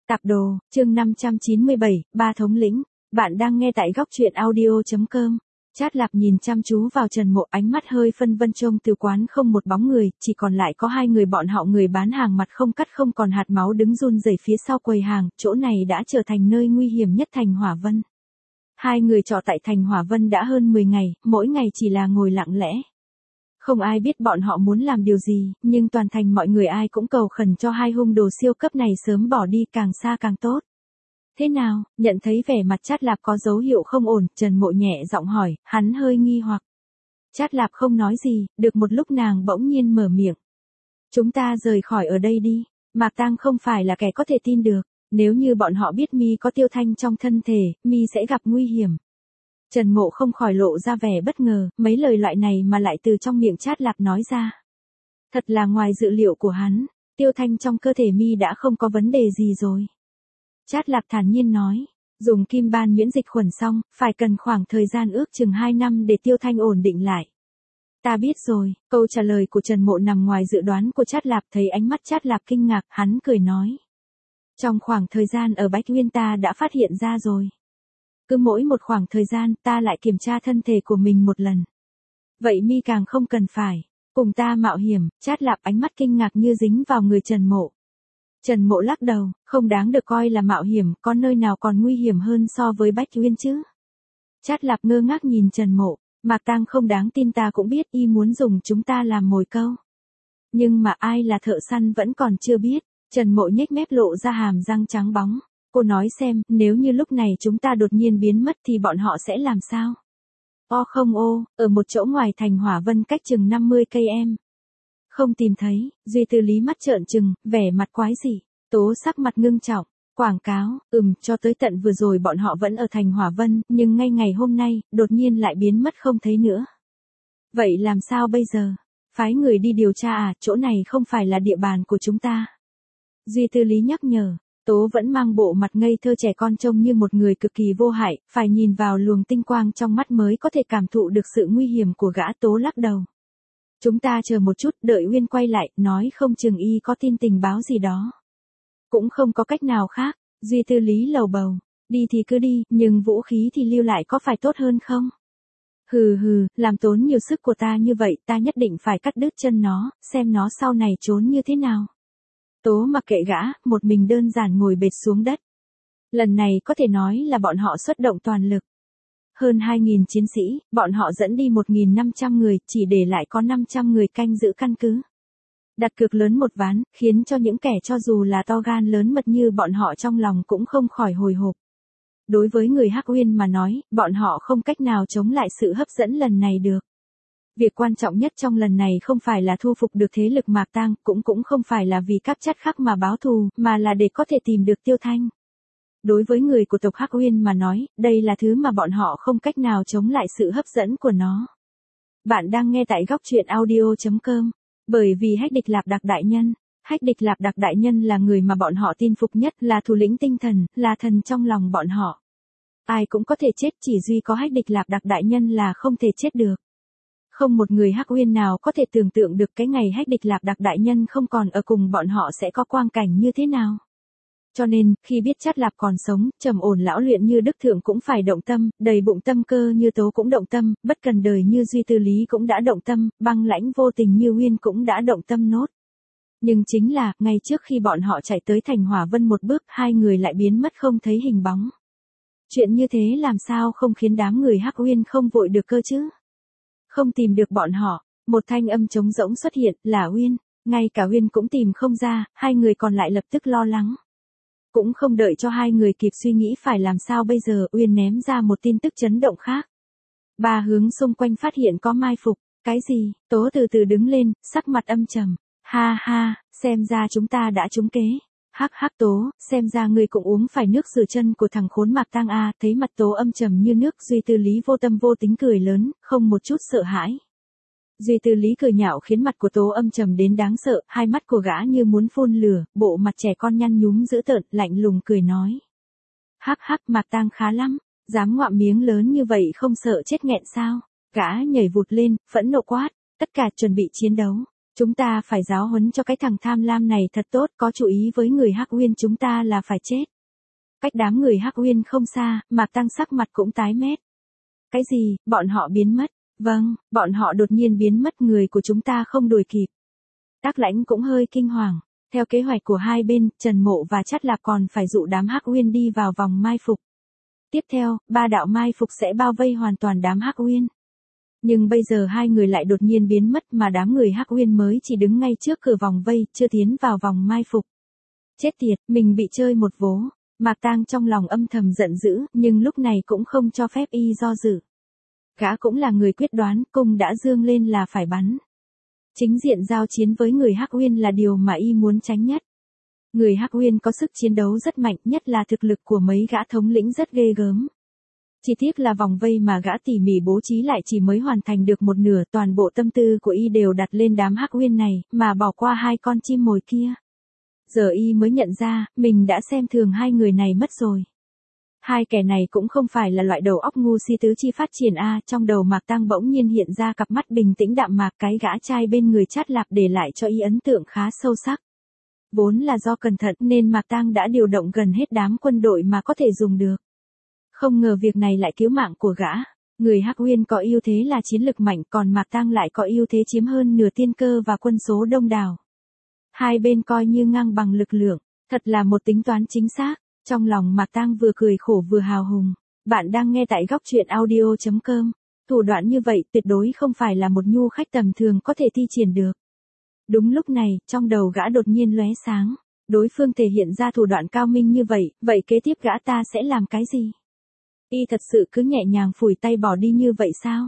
Tạp đồ, chương 597, ba thống lĩnh. Bạn đang nghe tại góc truyện audio.com. Chát Lạp nhìn chăm chú vào Trần Mộ, ánh mắt hơi phân vân. Trông từ quán không một bóng người, chỉ còn lại có hai người bọn họ. Người bán hàng mặt không cắt không còn hạt máu đứng run rẩy phía sau quầy hàng. Chỗ này đã trở thành nơi nguy hiểm nhất thành Hỏa Vân. Hai người trọ tại thành Hỏa Vân đã hơn 10 ngày, mỗi ngày chỉ là ngồi lặng lẽ. Không ai biết bọn họ muốn làm điều gì, nhưng toàn thành mọi người ai cũng cầu khẩn cho hai hung đồ siêu cấp này sớm bỏ đi, càng xa càng tốt. Thế nào? Nhận thấy vẻ mặt Chát Lạp có dấu hiệu không ổn, Trần Mộ nhẹ giọng hỏi, hắn hơi nghi hoặc. Chát Lạp không nói gì, được một lúc nàng bỗng nhiên mở miệng. Chúng ta rời khỏi ở đây đi, Mạc Tang không phải là kẻ có thể tin được, nếu như bọn họ biết mi có Tiêu Thanh trong thân thể, mi sẽ gặp nguy hiểm. Trần Mộ không khỏi lộ ra vẻ bất ngờ, mấy lời loại này mà lại từ trong miệng Chát Lạp nói ra. Thật là ngoài dự liệu của hắn, Tiêu Thanh trong cơ thể mi đã không có vấn đề gì rồi. Chát Lạp thản nhiên nói, dùng kim ban miễn dịch khuẩn xong, phải cần khoảng thời gian ước chừng 2 năm để Tiêu Thanh ổn định lại. Ta biết rồi, câu trả lời của Trần Mộ nằm ngoài dự đoán của Chát Lạp. Thấy ánh mắt Chát Lạp kinh ngạc, hắn cười nói. Trong khoảng thời gian ở Bách Nguyên ta đã phát hiện ra rồi. Cứ mỗi một khoảng thời gian ta lại kiểm tra thân thể của mình một lần. Vậy mi càng không cần phải cùng ta mạo hiểm. Chát Lạp ánh mắt kinh ngạc như dính vào người Trần Mộ. Trần Mộ lắc đầu, không đáng được coi là mạo hiểm, có nơi nào còn nguy hiểm hơn so với Bách Nguyên chứ? Chát Lạp ngơ ngác nhìn Trần Mộ, Mạc Tang không đáng tin ta cũng biết y muốn dùng chúng ta làm mồi câu. Nhưng mà ai là thợ săn vẫn còn chưa biết. Trần Mộ nhếch mép lộ ra hàm răng trắng bóng. Cô nói xem, nếu như lúc này chúng ta đột nhiên biến mất thì bọn họ sẽ làm sao? Không ở một chỗ ngoài thành Hỏa Vân cách chừng 50 cây em. Không tìm thấy. Duy Tư Lý mắt trợn trừng, vẻ mặt quái dị. Tố sắc mặt ngưng trọng. Quảng cáo, cho tới tận vừa rồi bọn họ vẫn ở thành Hỏa Vân, nhưng ngay ngày hôm nay, đột nhiên lại biến mất không thấy nữa. Vậy làm sao bây giờ? Phái người đi điều tra à, chỗ này không phải là địa bàn của chúng ta. Duy Tư Lý nhắc nhở. Tố vẫn mang bộ mặt ngây thơ trẻ con, trông như một người cực kỳ vô hại, phải nhìn vào luồng tinh quang trong mắt mới có thể cảm thụ được sự nguy hiểm của gã. Tố lắc đầu. Chúng ta chờ một chút, đợi Uyên quay lại, nói không chừng y có tin tình báo gì đó. Cũng không có cách nào khác. Duy Tư Lý lầu bầu. Đi thì cứ đi, nhưng vũ khí thì lưu lại có phải tốt hơn không? Hừ, làm tốn nhiều sức của ta như vậy, ta nhất định phải cắt đứt chân nó, xem nó sau này trốn như thế nào. Tố mặc kệ gã, một mình đơn giản ngồi bệt xuống đất. Lần này có thể nói là bọn họ xuất động toàn lực. Hơn 2.000 chiến sĩ, bọn họ dẫn đi 1.500 người, chỉ để lại có 500 người canh giữ căn cứ. Đặt cược lớn một ván, khiến cho những kẻ cho dù là to gan lớn mật như bọn họ trong lòng cũng không khỏi hồi hộp. Đối với người Hắc Uyên mà nói, bọn họ không cách nào chống lại sự hấp dẫn lần này được. Việc quan trọng nhất trong lần này không phải là thu phục được thế lực Mạc Tang, cũng không phải là vì các chất khắc mà báo thù, mà là để có thể tìm được Tiêu Thanh. Đối với người của tộc Hắc Uyên mà nói, đây là thứ mà bọn họ không cách nào chống lại sự hấp dẫn của nó. Bạn đang nghe tại góc truyện audio.com. Bởi vì Hách Địch Lạp Đặc Đại Nhân. Hách Địch Lạp Đặc Đại Nhân là người mà bọn họ tin phục nhất, là thủ lĩnh tinh thần, là thần trong lòng bọn họ. Ai cũng có thể chết, chỉ duy có Hách Địch Lạp Đặc Đại Nhân là không thể chết được. Không một người Hắc Uyên nào có thể tưởng tượng được cái ngày Hách Địch Lạp Đặc Đại Nhân không còn ở cùng bọn họ sẽ có quang cảnh như thế nào. Cho nên, khi biết Chát Lạp còn sống, trầm ổn lão luyện như Đức Thượng cũng phải động tâm, đầy bụng tâm cơ như Tố cũng động tâm, bất cần đời như Duy Tư Lý cũng đã động tâm, băng lãnh vô tình như Uyên cũng đã động tâm nốt. Nhưng chính là, ngay trước khi bọn họ chạy tới thành Hỏa Vân một bước, hai người lại biến mất không thấy hình bóng. Chuyện như thế làm sao không khiến đám người Hắc Uyên không vội được cơ chứ? Không tìm được bọn họ, một thanh âm trống rỗng xuất hiện, là Uyên. Ngay cả Uyên cũng tìm không ra, hai người còn lại lập tức lo lắng. Cũng không đợi cho hai người kịp suy nghĩ phải làm sao bây giờ, Uyên ném ra một tin tức chấn động khác. Ba hướng xung quanh phát hiện có mai phục. Cái gì? Tố từ từ đứng lên, sắc mặt âm trầm. Ha, xem ra chúng ta đã trúng kế. Hắc Tố, xem ra ngươi cũng uống phải nước rửa chân của thằng khốn Mạc Tang a. Thấy mặt Tố âm trầm như nước, Duy Tư Lý vô tâm vô tính cười lớn, không một chút sợ hãi. Duy Tư Lý cười nhạo khiến mặt của Tố âm trầm đến đáng sợ, hai mắt của gã như muốn phun lửa, bộ mặt trẻ con nhăn nhúm dữ tợn, lạnh lùng cười nói. Hắc, Mạc Tang khá lắm, dám ngoạm miếng lớn như vậy không sợ chết nghẹn sao? Gã nhảy vụt lên, phẫn nộ quát, tất cả chuẩn bị chiến đấu. Chúng ta phải giáo huấn cho cái thằng tham lam này thật tốt, có chú ý với người Hắc Uyên chúng ta là phải chết. Cách đám người Hắc Uyên không xa, Mạc Tăng sắc mặt cũng tái mét. Cái gì, bọn họ biến mất? Vâng, bọn họ đột nhiên biến mất, người của chúng ta không đuổi kịp. Đắc Lãnh cũng hơi kinh hoàng. Theo kế hoạch của hai bên, Trần Mộ và Chát Lạp còn phải dụ đám Hắc Uyên đi vào vòng mai phục. Tiếp theo, 3 đạo mai phục sẽ bao vây hoàn toàn đám Hắc Uyên. Nhưng bây giờ hai người lại đột nhiên biến mất mà đám người Hắc Uyên mới chỉ đứng ngay trước cửa vòng vây, chưa tiến vào vòng mai phục. Chết tiệt, mình bị chơi một vố. Mạc Tang trong lòng âm thầm giận dữ, nhưng lúc này cũng không cho phép y do dự. Gã cũng là người quyết đoán, cung đã dương lên là phải bắn. Chính diện giao chiến với người Hắc Uyên là điều mà y muốn tránh nhất. Người Hắc Uyên có sức chiến đấu rất mạnh, nhất là thực lực của mấy gã thống lĩnh rất ghê gớm. Chỉ tiếc là vòng vây mà gã tỉ mỉ bố trí lại chỉ mới hoàn thành được một nửa, toàn bộ tâm tư của y đều đặt lên đám Hắc Uyên này, mà bỏ qua 2 con chim mồi kia. Giờ y mới nhận ra, mình đã xem thường 2 người này mất rồi. 2 kẻ này cũng không phải là loại đầu óc ngu si tứ chi phát triển trong đầu Mạc Tăng bỗng nhiên hiện ra cặp mắt bình tĩnh đạm mạc, cái gã trai bên người Chát Lạp để lại cho y ấn tượng khá sâu sắc. Vốn là do cẩn thận nên Mạc Tăng đã điều động gần hết đám quân đội mà có thể dùng được. Không ngờ việc này lại cứu mạng của gã. Người Hắc Uyên có ưu thế là chiến lực mạnh, còn Mạc Tăng lại có ưu thế chiếm hơn nửa tiên cơ và quân số đông đảo. Hai bên coi như ngang bằng lực lượng, thật là một tính toán chính xác. Trong lòng Mạc Tăng vừa cười khổ vừa hào hùng. Bạn đang nghe tại góc truyện audio.com. Thủ đoạn như vậy tuyệt đối không phải là một nhu khách tầm thường có thể thi triển được. Đúng lúc này, trong đầu gã đột nhiên lóe sáng. Đối phương thể hiện ra thủ đoạn cao minh như vậy, vậy kế tiếp gã ta sẽ làm cái gì? Y thật sự cứ nhẹ nhàng phủi tay bỏ đi như vậy sao?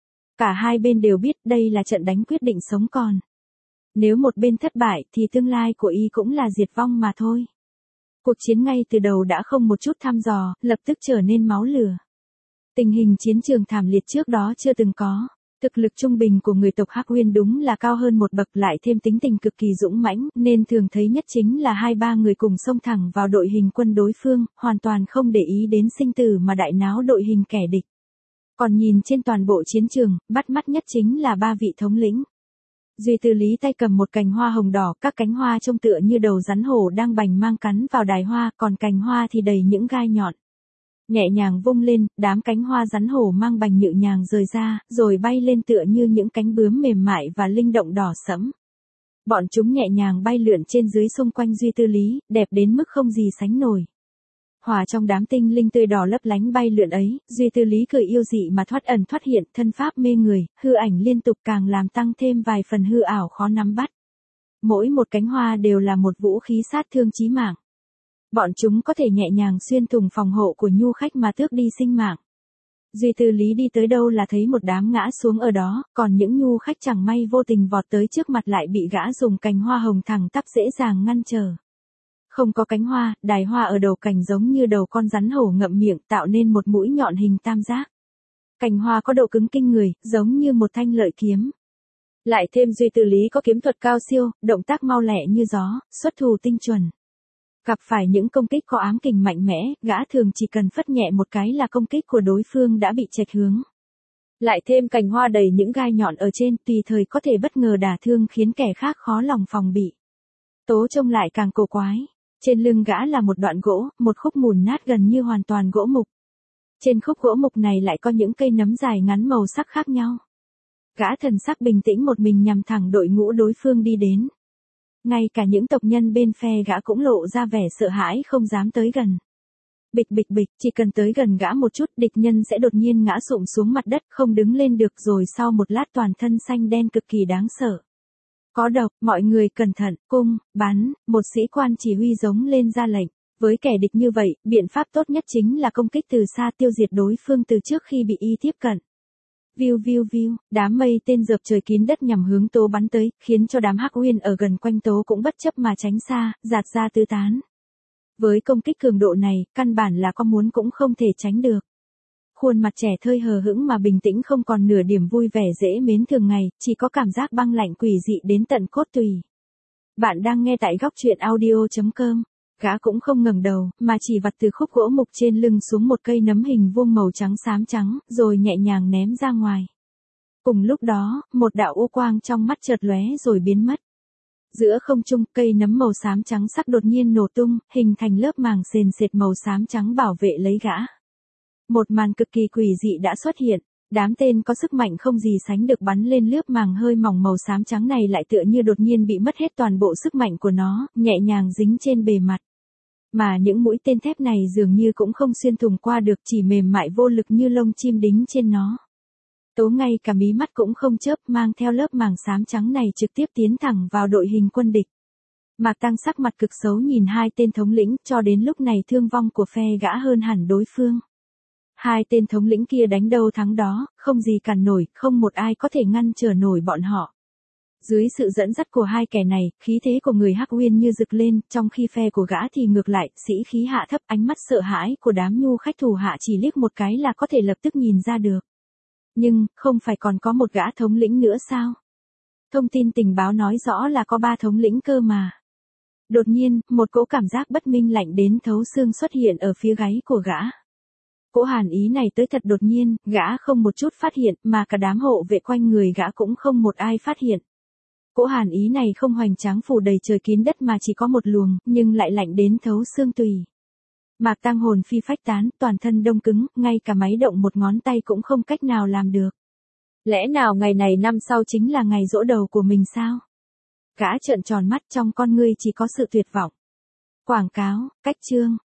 Cả hai bên đều biết đây là trận đánh quyết định sống còn. Nếu một bên thất bại thì tương lai của y cũng là diệt vong mà thôi. Cuộc chiến ngay từ đầu đã không một chút thăm dò, lập tức trở nên máu lửa. Tình hình chiến trường thảm liệt trước đó chưa từng có. Thực lực trung bình của người tộc Hắc Uyên đúng là cao hơn một bậc, lại thêm tính tình cực kỳ dũng mãnh, nên thường thấy nhất chính là 2-3 người cùng xông thẳng vào đội hình quân đối phương, hoàn toàn không để ý đến sinh tử mà đại náo đội hình kẻ địch. Còn nhìn trên toàn bộ chiến trường, bắt mắt nhất chính là 3 vị thống lĩnh. Duy Tư Lý tay cầm một cành hoa hồng đỏ, các cánh hoa trông tựa như đầu rắn hổ đang bành mang cắn vào đài hoa, còn cành hoa thì đầy những gai nhọn. Nhẹ nhàng vung lên, đám cánh hoa rắn hổ mang bành nhự nhàng rời ra, rồi bay lên tựa như những cánh bướm mềm mại và linh động đỏ sẫm. Bọn chúng nhẹ nhàng bay lượn trên dưới xung quanh Duy Tư Lý, đẹp đến mức không gì sánh nổi. Hòa trong đám tinh linh tươi đỏ lấp lánh bay lượn ấy, Duy Tư Lý cười yêu dị mà thoát ẩn thoát hiện, thân pháp mê người, hư ảnh liên tục càng làm tăng thêm vài phần hư ảo khó nắm bắt. Mỗi một cánh hoa đều là một vũ khí sát thương chí mạng. Bọn chúng có thể nhẹ nhàng xuyên thủng phòng hộ của nhu khách mà tước đi sinh mạng. Duy Tư Lý đi tới đâu là thấy một đám ngã xuống ở đó, còn những nhu khách chẳng may vô tình vọt tới trước mặt lại bị gã dùng cành hoa hồng thẳng tắp dễ dàng ngăn trở. Không có cánh hoa, đài hoa ở đầu cành giống như đầu con rắn hổ ngậm miệng, tạo nên một mũi nhọn hình tam giác. Cành hoa có độ cứng kinh người, giống như một thanh lợi kiếm. Lại thêm Duy Tư Lý có kiếm thuật cao siêu, động tác mau lẹ như gió, xuất thủ tinh chuẩn. Gặp phải những công kích có ám kình mạnh mẽ, gã thường chỉ cần phất nhẹ một cái là công kích của đối phương đã bị chệch hướng. Lại thêm cành hoa đầy những gai nhọn ở trên, tùy thời có thể bất ngờ đả thương khiến kẻ khác khó lòng phòng bị. Tố trông lại càng cổ quái. Trên lưng gã là một đoạn gỗ, một khúc mùn nát gần như hoàn toàn gỗ mục. Trên khúc gỗ mục này lại có những cây nấm dài ngắn màu sắc khác nhau. Gã thần sắc bình tĩnh một mình nhằm thẳng đội ngũ đối phương đi đến. Ngay cả những tộc nhân bên phe gã cũng lộ ra vẻ sợ hãi không dám tới gần. Bịch bịch bịch, chỉ cần tới gần gã một chút địch nhân sẽ đột nhiên ngã sụp xuống mặt đất không đứng lên được, rồi sau một lát toàn thân xanh đen cực kỳ đáng sợ. Có độc, mọi người cẩn thận, cung, bắn, một sĩ quan chỉ huy giống lên ra lệnh. Với kẻ địch như vậy, biện pháp tốt nhất chính là công kích từ xa tiêu diệt đối phương từ trước khi bị y tiếp cận. Viu viu viu, đám mây tên dợp trời kín đất nhằm hướng Tố bắn tới, khiến cho đám Hắc Uyên ở gần quanh Tố cũng bất chấp mà tránh xa, giạt ra tứ tán. Với công kích cường độ này, căn bản là có muốn cũng không thể tránh được. Khuôn mặt trẻ thơ hờ hững mà bình tĩnh không còn nửa điểm vui vẻ dễ mến thường ngày, chỉ có cảm giác băng lạnh quỷ dị đến tận cốt tùy. Bạn đang nghe tại góc truyện audio.com. Gã cũng không ngẩng đầu, mà chỉ vặt từ khúc gỗ mục trên lưng xuống một cây nấm hình vuông màu trắng xám trắng, rồi nhẹ nhàng ném ra ngoài. Cùng lúc đó, một đạo u quang trong mắt chợt lóe rồi biến mất. Giữa không trung, cây nấm màu xám trắng sắc đột nhiên nổ tung, hình thành lớp màng sền sệt màu xám trắng bảo vệ lấy gã. Một màn cực kỳ quỷ dị đã xuất hiện, đám tên có sức mạnh không gì sánh được bắn lên lớp màng hơi mỏng màu xám trắng này lại tựa như đột nhiên bị mất hết toàn bộ sức mạnh của nó, nhẹ nhàng dính trên bề mặt. Mà những mũi tên thép này dường như cũng không xuyên thủng qua được, chỉ mềm mại vô lực như lông chim đính trên nó. Tố ngay cả mí mắt cũng không chớp, mang theo lớp màng xám trắng này trực tiếp tiến thẳng vào đội hình quân địch. Mạc Tăng sắc mặt cực xấu nhìn hai tên thống lĩnh, cho đến lúc này thương vong của phe gã hơn hẳn đối phương. Hai tên thống lĩnh kia đánh đâu thắng đó, không gì cản nổi, không một ai có thể ngăn trở nổi bọn họ. Dưới sự dẫn dắt của hai kẻ này, khí thế của người Hắc Uyên như rực lên, trong khi phe của gã thì ngược lại, sĩ khí hạ thấp, ánh mắt sợ hãi của đám nhu khách thủ hạ chỉ liếc một cái là có thể lập tức nhìn ra được. Nhưng, không phải còn có một gã thống lĩnh nữa sao? Thông tin tình báo nói rõ là có 3 thống lĩnh cơ mà. Đột nhiên, một cỗ cảm giác bất minh lạnh đến thấu xương xuất hiện ở phía gáy của gã. Cỗ hàn ý này tới thật đột nhiên, gã không một chút phát hiện, mà cả đám hộ vệ quanh người gã cũng không một ai phát hiện. Cỗ hàn ý này không hoành tráng phủ đầy trời kín đất mà chỉ có một luồng, nhưng lại lạnh đến thấu xương tùy. Mạc Tăng hồn phi phách tán, toàn thân đông cứng, ngay cả máy động một ngón tay cũng không cách nào làm được. Lẽ nào ngày này năm sau chính là ngày giỗ đầu của mình sao? Gã trợn tròn mắt, trong con ngươi chỉ có sự tuyệt vọng. Quảng cáo, cách chương.